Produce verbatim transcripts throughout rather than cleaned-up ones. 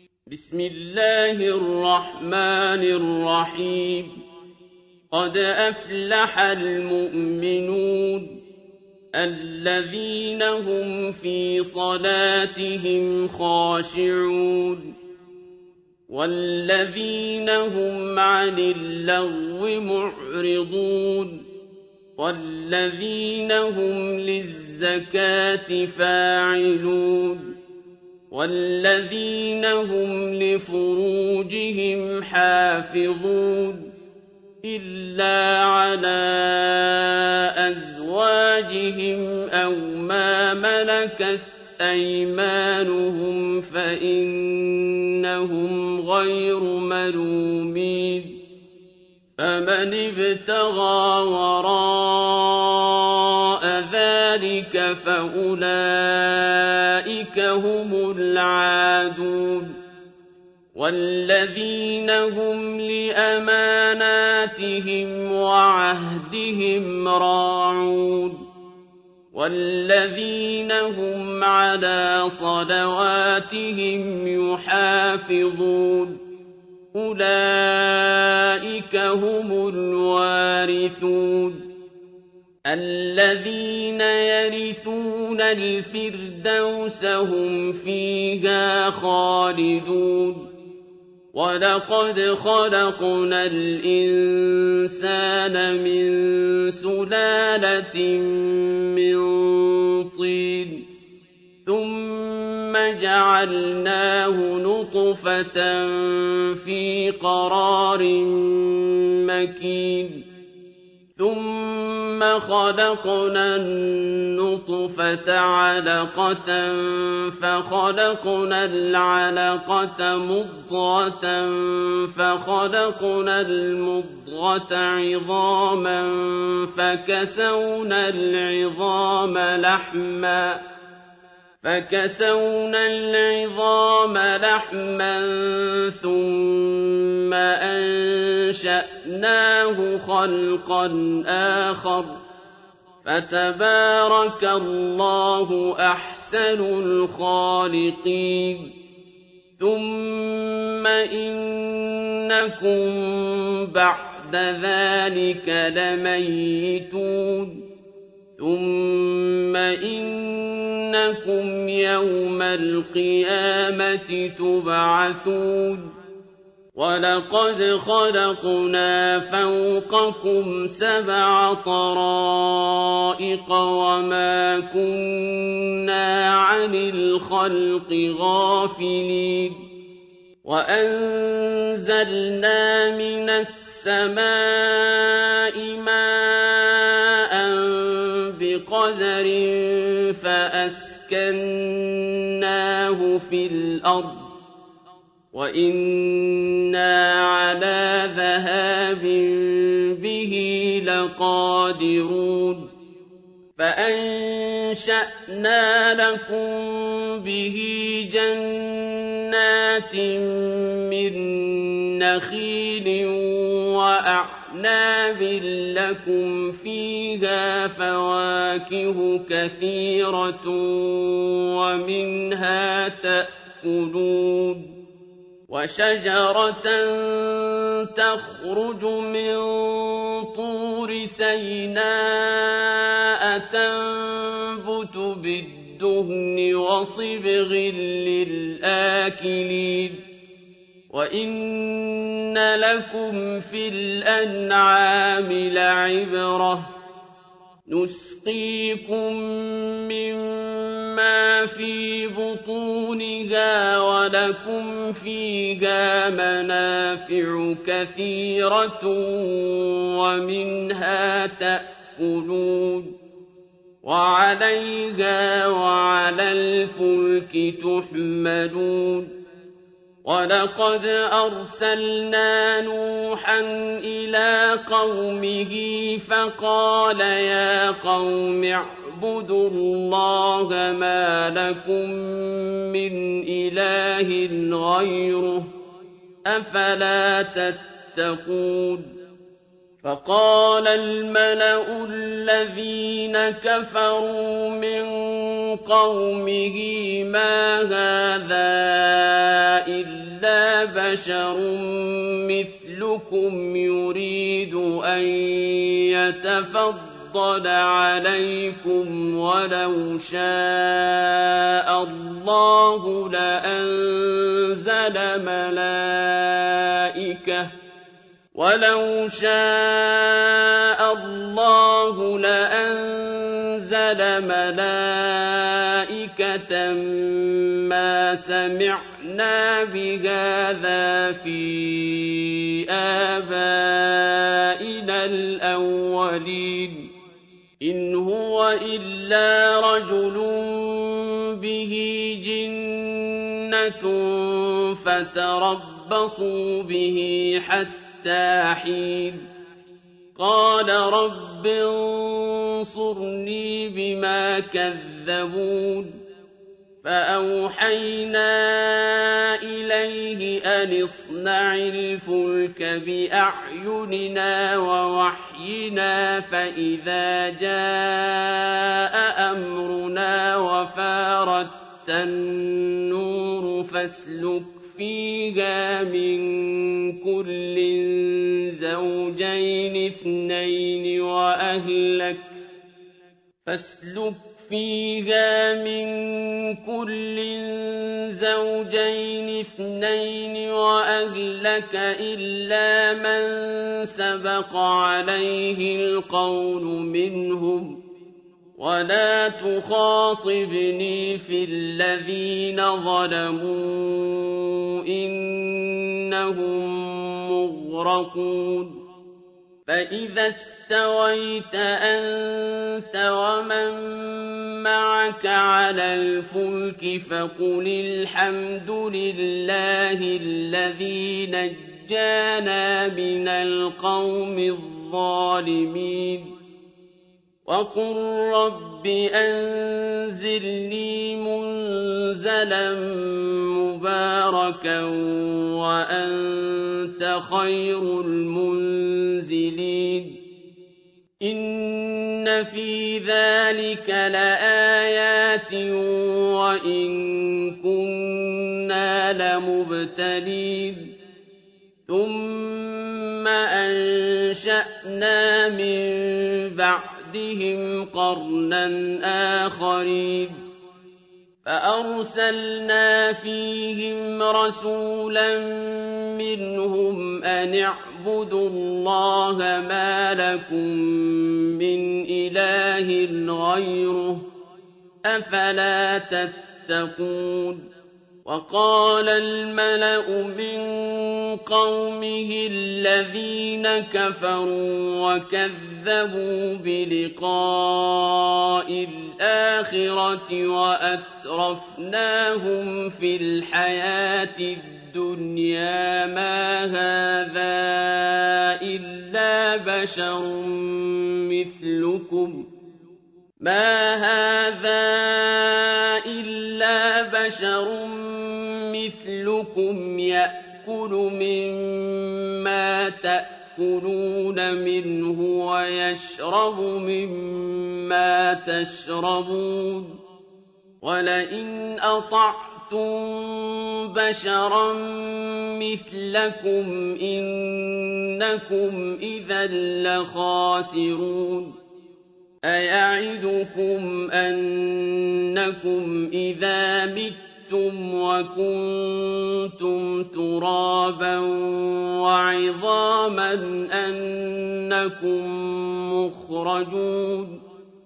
بسم الله الرحمن الرحيم قد أفلح المؤمنون الذين هم في صلاتهم خاشعون والذين هم عن اللغو معرضون والذين هم للزكاة فاعلون والذين هم لفروجهم حافظون إلا على أزواجهم أو ما ملكت أيمانهم فإنهم غير ملومين فمن ابتغى وراء ذلك فأولئك هم العادون والذين هم لأماناتهم وعهدهم راعون والذين هم على صلواتهم يحافظون أولئك هم الوارثون الذين يرثون الفردوس هم فيها خالدون ولقد خلقنا الإنسان من سلالة من طين ثم جعلناه نطفة في قرار مكين ثم خلقنا النطفة علقة فخلقنا العلقة مضغة فخلقنا المضغة عظاما فكسونا العظام لحما فكسونا العظام لحما ثم أنشأناه خلقا آخر فتبارك الله أحسن الخالقين ثم إنكم بعد ذلك لميتون ثم إنكم يوم القيامة تبعثون ولقد خلقنا فوقكم سبع طرائق وما كنا عن الخلق غافلين وأنزلنا من السماء ماء بقدر فأسكناه في الأرض وإنا على ذهاب به لقادرون فأنشأنا لكم به جنات من نخيل وأعناب لكم فيها فواكه كثيرة ومنها تأكلون وشجرة تخرج من طور سيناء تنبت بالدهن وصبغ للآكلين وإن لكم في الأنعام لعبرة نسقيكم مما في بطونها ولكم فيها منافع كثيرة ومنها تأكلون وعليها وعلى الفلك تحملون ولقد أرسلنا نوحا إلى قومه فقال يا قوم اعبدوا الله ما لكم من إله غيره أفلا تتقون فقال الملأ الذين كفروا من قومه ما هذا إلا بشر مثلكم يريد أن يتفضل عليكم ولو شاء الله لأنزل ملائكة ولو شاء الله لأنزل ملائكة ما سمعنا بهذا في آبائنا الأولين إن هو إلا رجل به جنة فتربصوا به حتى حين قال رب انصرني بما كذبون فأوحينا إليه أن اصنع الفلك بأعيننا ووحينا فإذا جاء أمرنا وفارت النور فاسلك فيها من كل زوجين اثنين وأهلك فاسلك فيها من كل زوجين اثنين وأهلك إلا من سبق عليه القول منهم ولا تخاطبني في الذين ظلموا إنهم مغرقون فإذا استويت أنت ومن معك على الفلك فقل الحمد لله الذي نجانا من القوم الظالمين وقل رب أنزلني منزلا مباركا وأنت خير المنزلين إن في ذلك لآيات وإن كنا لمبتلين ثم أنشأنا من بعدهم قرنا آخرين فأرسلنا فيهم رسولا منهم أن اعبدوا الله ما لكم من إله غيره أفلا تتقون وقال الملأ من قومه الذين كفروا وكذبوا بلقاء الآخرة وأترفناهم في الحياة الدنيا ما هذا إلا بشر مثلكم ما هذا إلا بشر مثلكم يأكل مما تأكلون منه ويشرب مما تشربون ولئن أطعتم بشرا مثلكم إنكم إذا لخاسرون أيعدكم أنكم إذا متم وكنتم ترابا وعظاما أنكم مخرجون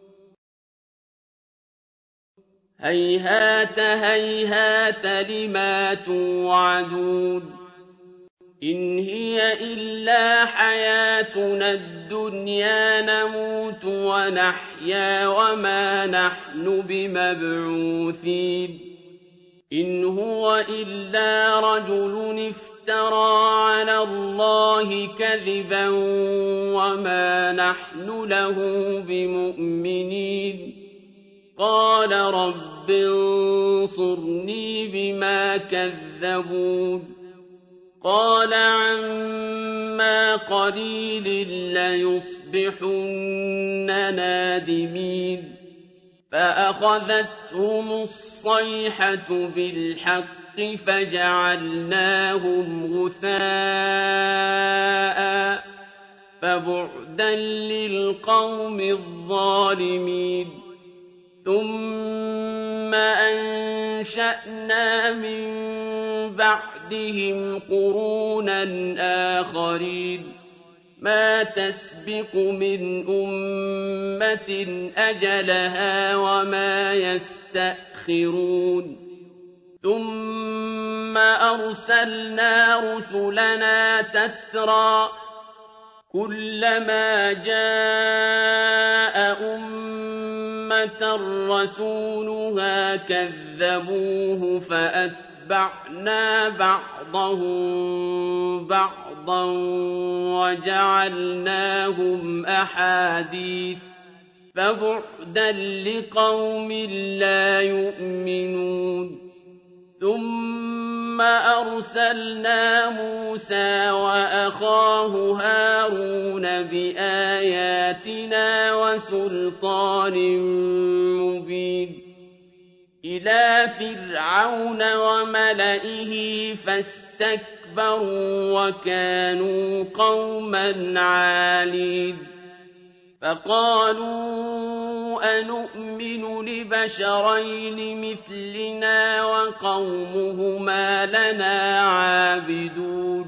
هيهات هيهات لما توعدون إن هي إلا حياتنا الدنيا نموت ونحيا وما نحن بمبعوثين إن هو إلا رجل افترى على الله كذبا وما نحن له بمؤمنين قال رب انصرني بما كذبون قال عما قليل ليصبحن نادمين فأخذتهم الصيحة بالحق فجعلناهم غثاء فبعدا للقوم الظالمين ثم أنشأنا من بعدهم قرونا آخرين ما تسبق من أمة أجلها وما يستأخرون ثم أرسلنا رسلنا تترى كلما جاء أمة رسولها كذبوه فأتبعنا بعضهم بعضا وجعلناهم أحاديث فبعدا لقوم لا يؤمنون ثم أرسلنا موسى وأخاه هارون بآياتنا وسلطان مبين إلى فرعون وملئه فاستكبروا وكانوا قوما عالين فقالوا أنؤمن لبشرين مثلنا وقومهما لنا عابدون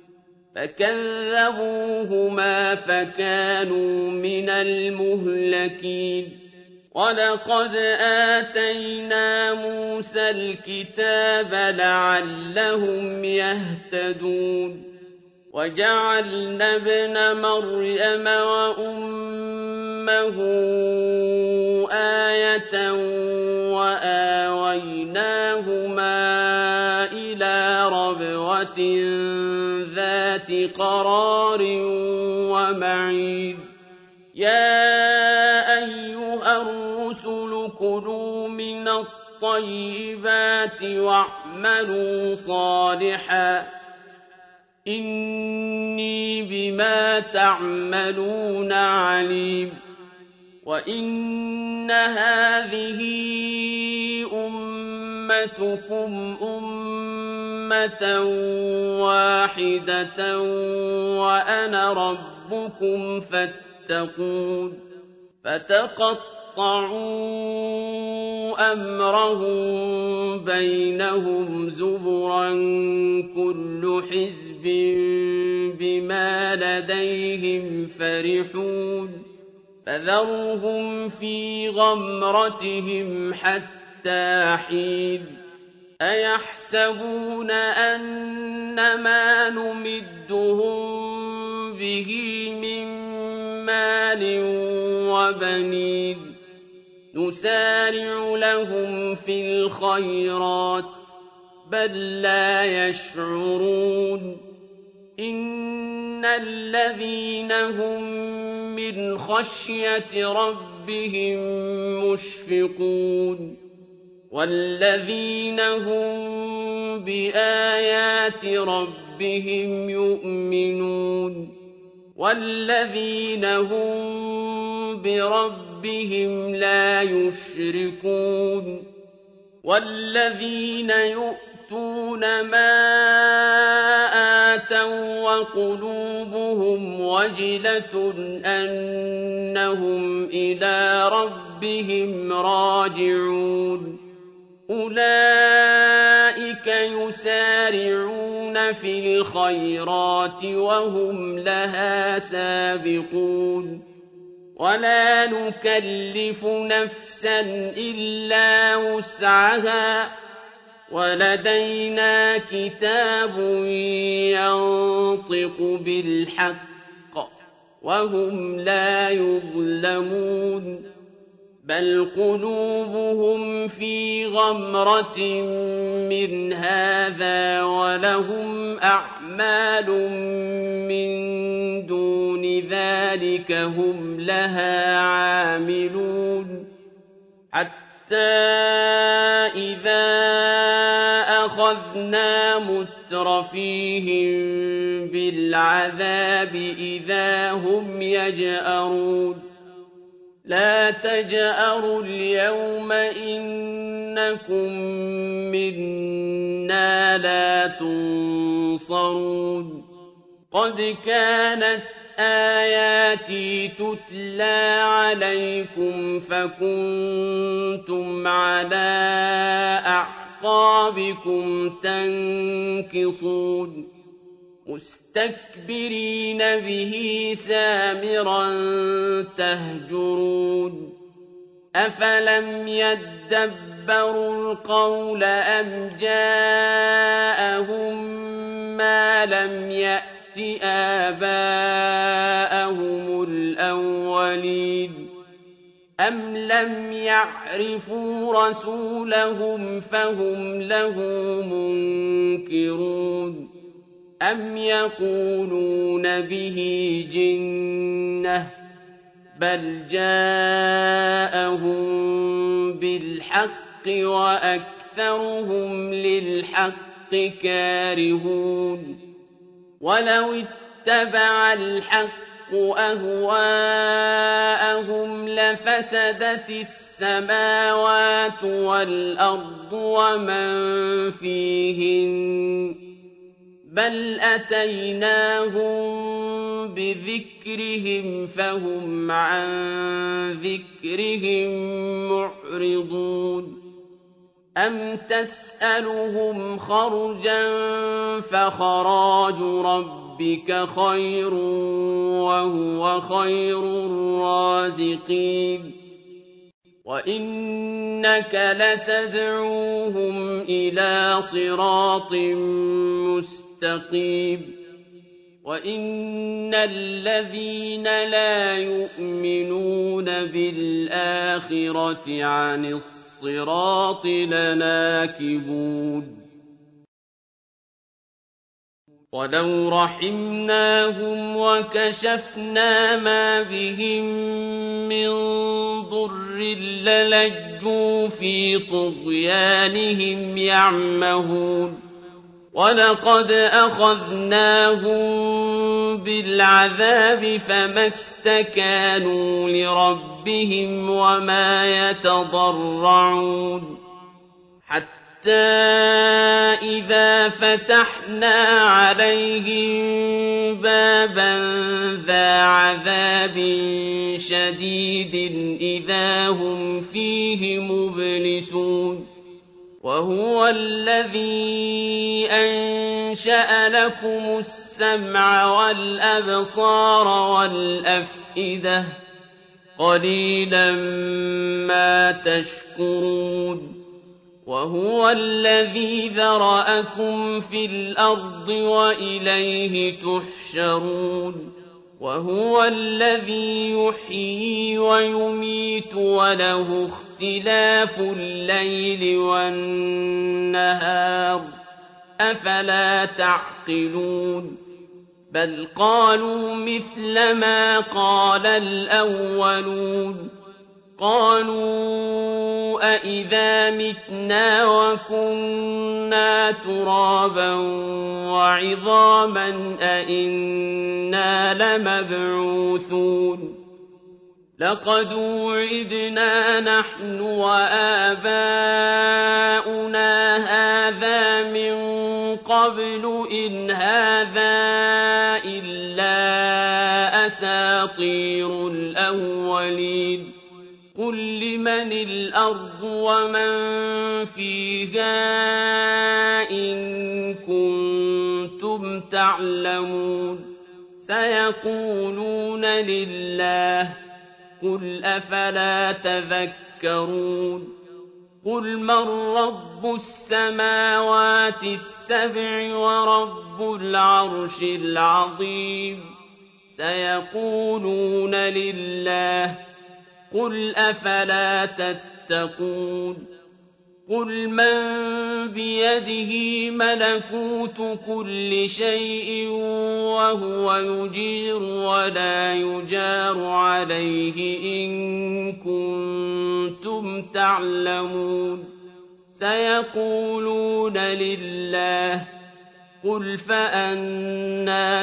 فكذبوهما فكانوا من المهلكين ولقد آتينا موسى الكتاب لعلهم يهتدون وجعلنا ابن مريم وأمه آية وآويناهما إلى ربوة ذات قرار ومعين يا أيها الرسل كلوا من الطيبات واعملوا صالحا إني بما تعملون عليم وإن هذه أمتكم أمة واحدة وأنا ربكم فاتقون فتقطعوا أمرهم بينهم زبرا كل حزب بما لديهم فرحون فذرهم في غمرتهم حتى حين أيحسبون أن ما نمدهم به من مال وبنين نسارع لهم في الخيرات بل لا يشعرون إن الذين هم من خشية ربهم مشفقون والذين هم بآيات ربهم يؤمنون والذين هم بربهم لا يشركون والذين يؤتون ما آتوا وقلوبهم وجلة أنهم إلى ربهم راجعون أولئك يسارعون في الخيرات وهم لها سابقون ولا نكلف نفسا إلا وسعها ولدينا كتاب ينطق بالحق وهم لا يظلمون بل قلوبهم في غمرة من هذا ولهم أعمال من دون ذلك هم لها عاملون حتى إذا أخذنا مترفيهم بالعذاب إذا هم يجأرون لا تجأروا اليوم إن إنكم منا لا تنصرون قد كانت آياتي تتلى عليكم فكنتم على أعقابكم تنكصون مستكبرين به سامرا تهجرون أفلم يدبروا القول أم جاءهم ما لم يأت آباءهم الأولين أم لم يعرفوا رسولهم فهم له منكرون أم يقولون به جنة بل جاءهم بالحق وأكثرهم للحق كارهون ولو اتبع الحق أهواءهم لفسدت السماوات والأرض ومن فيهن بل أتيناهم بذكرهم فهم عن ذكرهم معرضون أم تسألهم خرجا فخراج ربك خير وهو خير الرازقين وإنك لتدعوهم إلى صراط مستقيم وإن الذين لا يؤمنون بالآخرة عن الصراط لناكبون ولو رحمناهم وكشفنا ما بهم من ضر للجوا في طغيانهم يعمهون ولقد أخذناهم بالعذاب فما استكانوا لربهم وما يتضرعون حتى إذا فتحنا عليهم بابا ذا عذاب شديد إذا هم فيه مبلسون وهو الذي أنشأ لكم السمع والأبصار والأفئدة قليلا ما تشكرون وهو الذي ذرأكم في الأرض وإليه تحشرون وهو الذي يحيي ويميت وله اختلاف الليل والنهار أفلا تعقلون بل قالوا مثل ما قال الأولون قالوا أإذا متنا وكنا ترابا وعظاما أإنا لمبعوثون لقد وعدنا نحن وآباؤنا هذا من قبل إن هذا إلا أساطير الأولين قل لمن الأرض ومن فيها إن كنتم تعلمون سيقولون لله قل أفلا تذكرون قل من رب السماوات السبع ورب العرش العظيم سيقولون لله قل أفلا تتقون قل من بيده ملكوت كل شيء وهو يجير ولا يجار عليه إن كنتم تعلمون سيقولون لله قل فأنى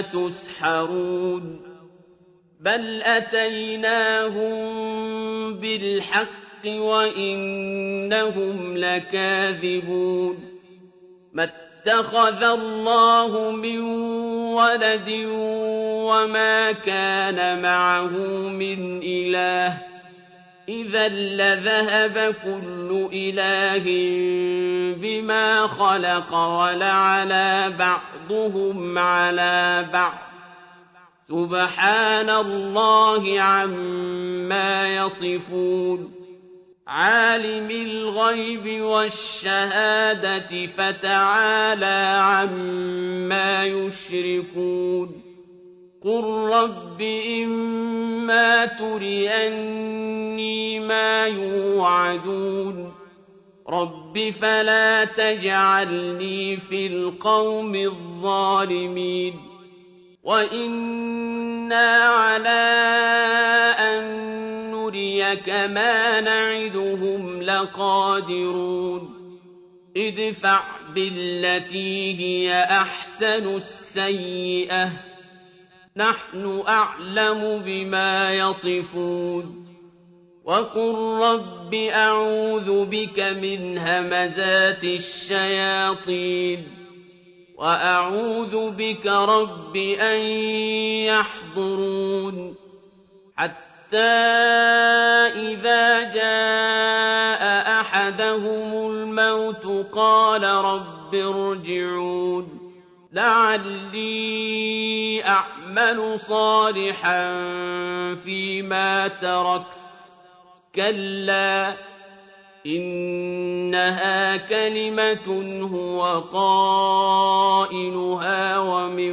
تسحرون بل أتيناهم بالحق وإنهم لكاذبون ما اتخذ الله من ولد وما كان معه من إله إذا لذهب كل إله بما خلق ولعلى بعضهم على بعض سبحان الله عما يصفون عالم الغيب والشهادة فتعالى عما يشركون قل رب إما تريني ما يوعدون رب فلا تجعلني في القوم الظالمين وإنا على أن نريك ما نعدهم لقادرون ادفع بالتي هي أحسن السيئة نحن أعلم بما يصفون وقل رب أعوذ بك من همزات الشياطين وأعوذ بك رب أن يحضرون حتى إذا جاء أحدهم الموت قال رب ارجعون لعلي أعمل صالحا فيما تركت كلا إنها كلمة هو قائلها ومن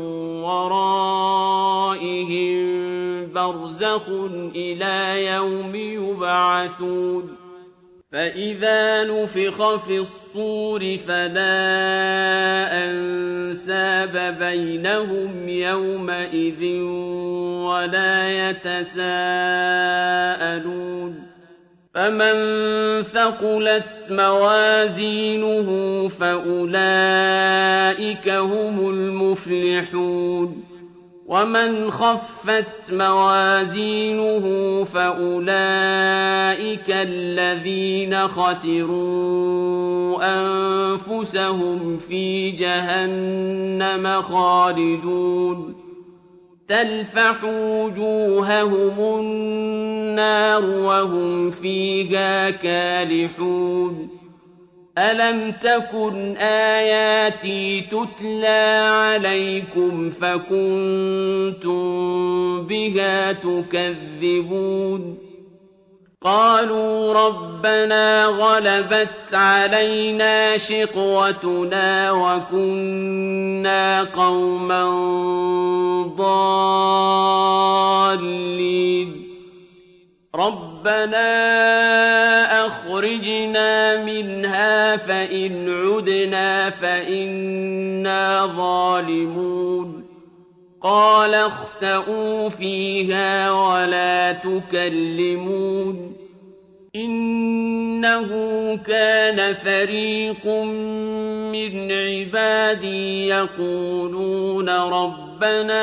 ورائهم برزخ إلى يوم يبعثون فإذا نفخ في الصور فلا أنساب بينهم يومئذ ولا يتساءلون فمن ثقلت موازينه فأولئك هم المفلحون ومن خفت موازينه فأولئك الذين خسروا أنفسهم في جهنم خالدون تلفح وجوههم النار وهم فيها كالحون ألم تكن آياتي تتلى عليكم فكنتم بها تكذبون قالوا ربنا غلبت علينا شقوتنا وكنا قوما ضالين ربنا أخرجنا منها فإن عدنا فإنا ظالمون قال اخسئوا فيها ولا تكلمون إنه كان فريق من عبادي يقولون ربنا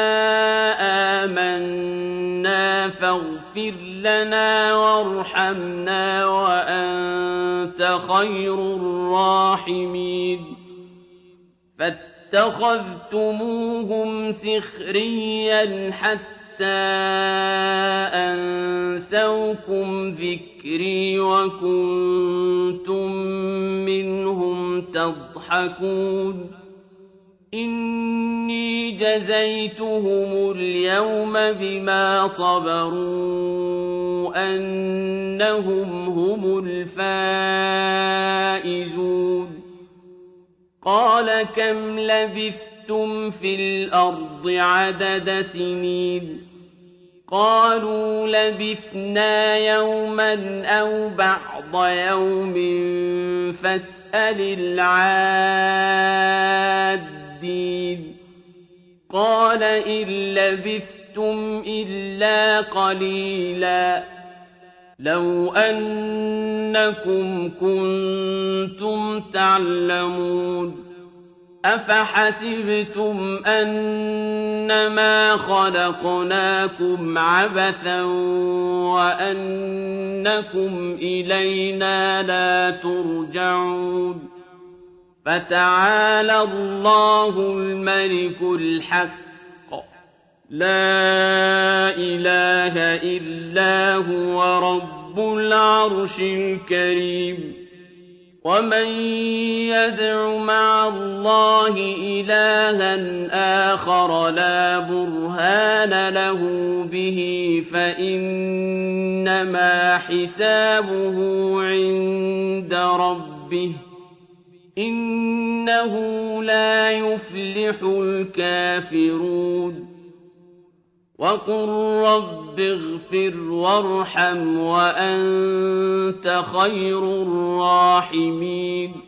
آمنا فاغفر لنا وارحمنا وأنت خير الراحمين فاتخذتموهم سخريا حتى أنسوكم ذكري وكنتم منهم تضحكون إني جزيتهم اليوم بما صبروا أنهم هم الفائزون قال كم لبثتم في الأرض عدد سنين قالوا لبثنا يوما أو بعض يوم فاسأل العادين قال إن لبثتم إلا قليلا لو أنكم كنتم تعلمون أَفَحَسِبْتُمْ أَنَّمَا خَلَقْنَاكُمْ عَبَثًا وَأَنَّكُمْ إِلَيْنَا لَا تُرْجَعُونَ فَتَعَالَى اللَّهُ الْمَلِكُ الْحَقُّ لَا إِلَٰهَ إِلَّا هُوَ رَبُّ الْعَرْشِ الْكَرِيمِ وَمَن يَدْعُ مَعَ اللَّهِ إِلَٰهًا آخَرَ لَا بُرْهَانَ لَهُ بِهِ فَإِنَّمَا حِسَابُهُ عِندَ رَبِّهِ ۚ إِنَّهُ لَا يُفْلِحُ الْكَافِرُونَ وَقُل رَّبِّ اغْفِرْ وَارْحَمْ وَأَنتَ خَيْرُ الرَّاحِمِينَ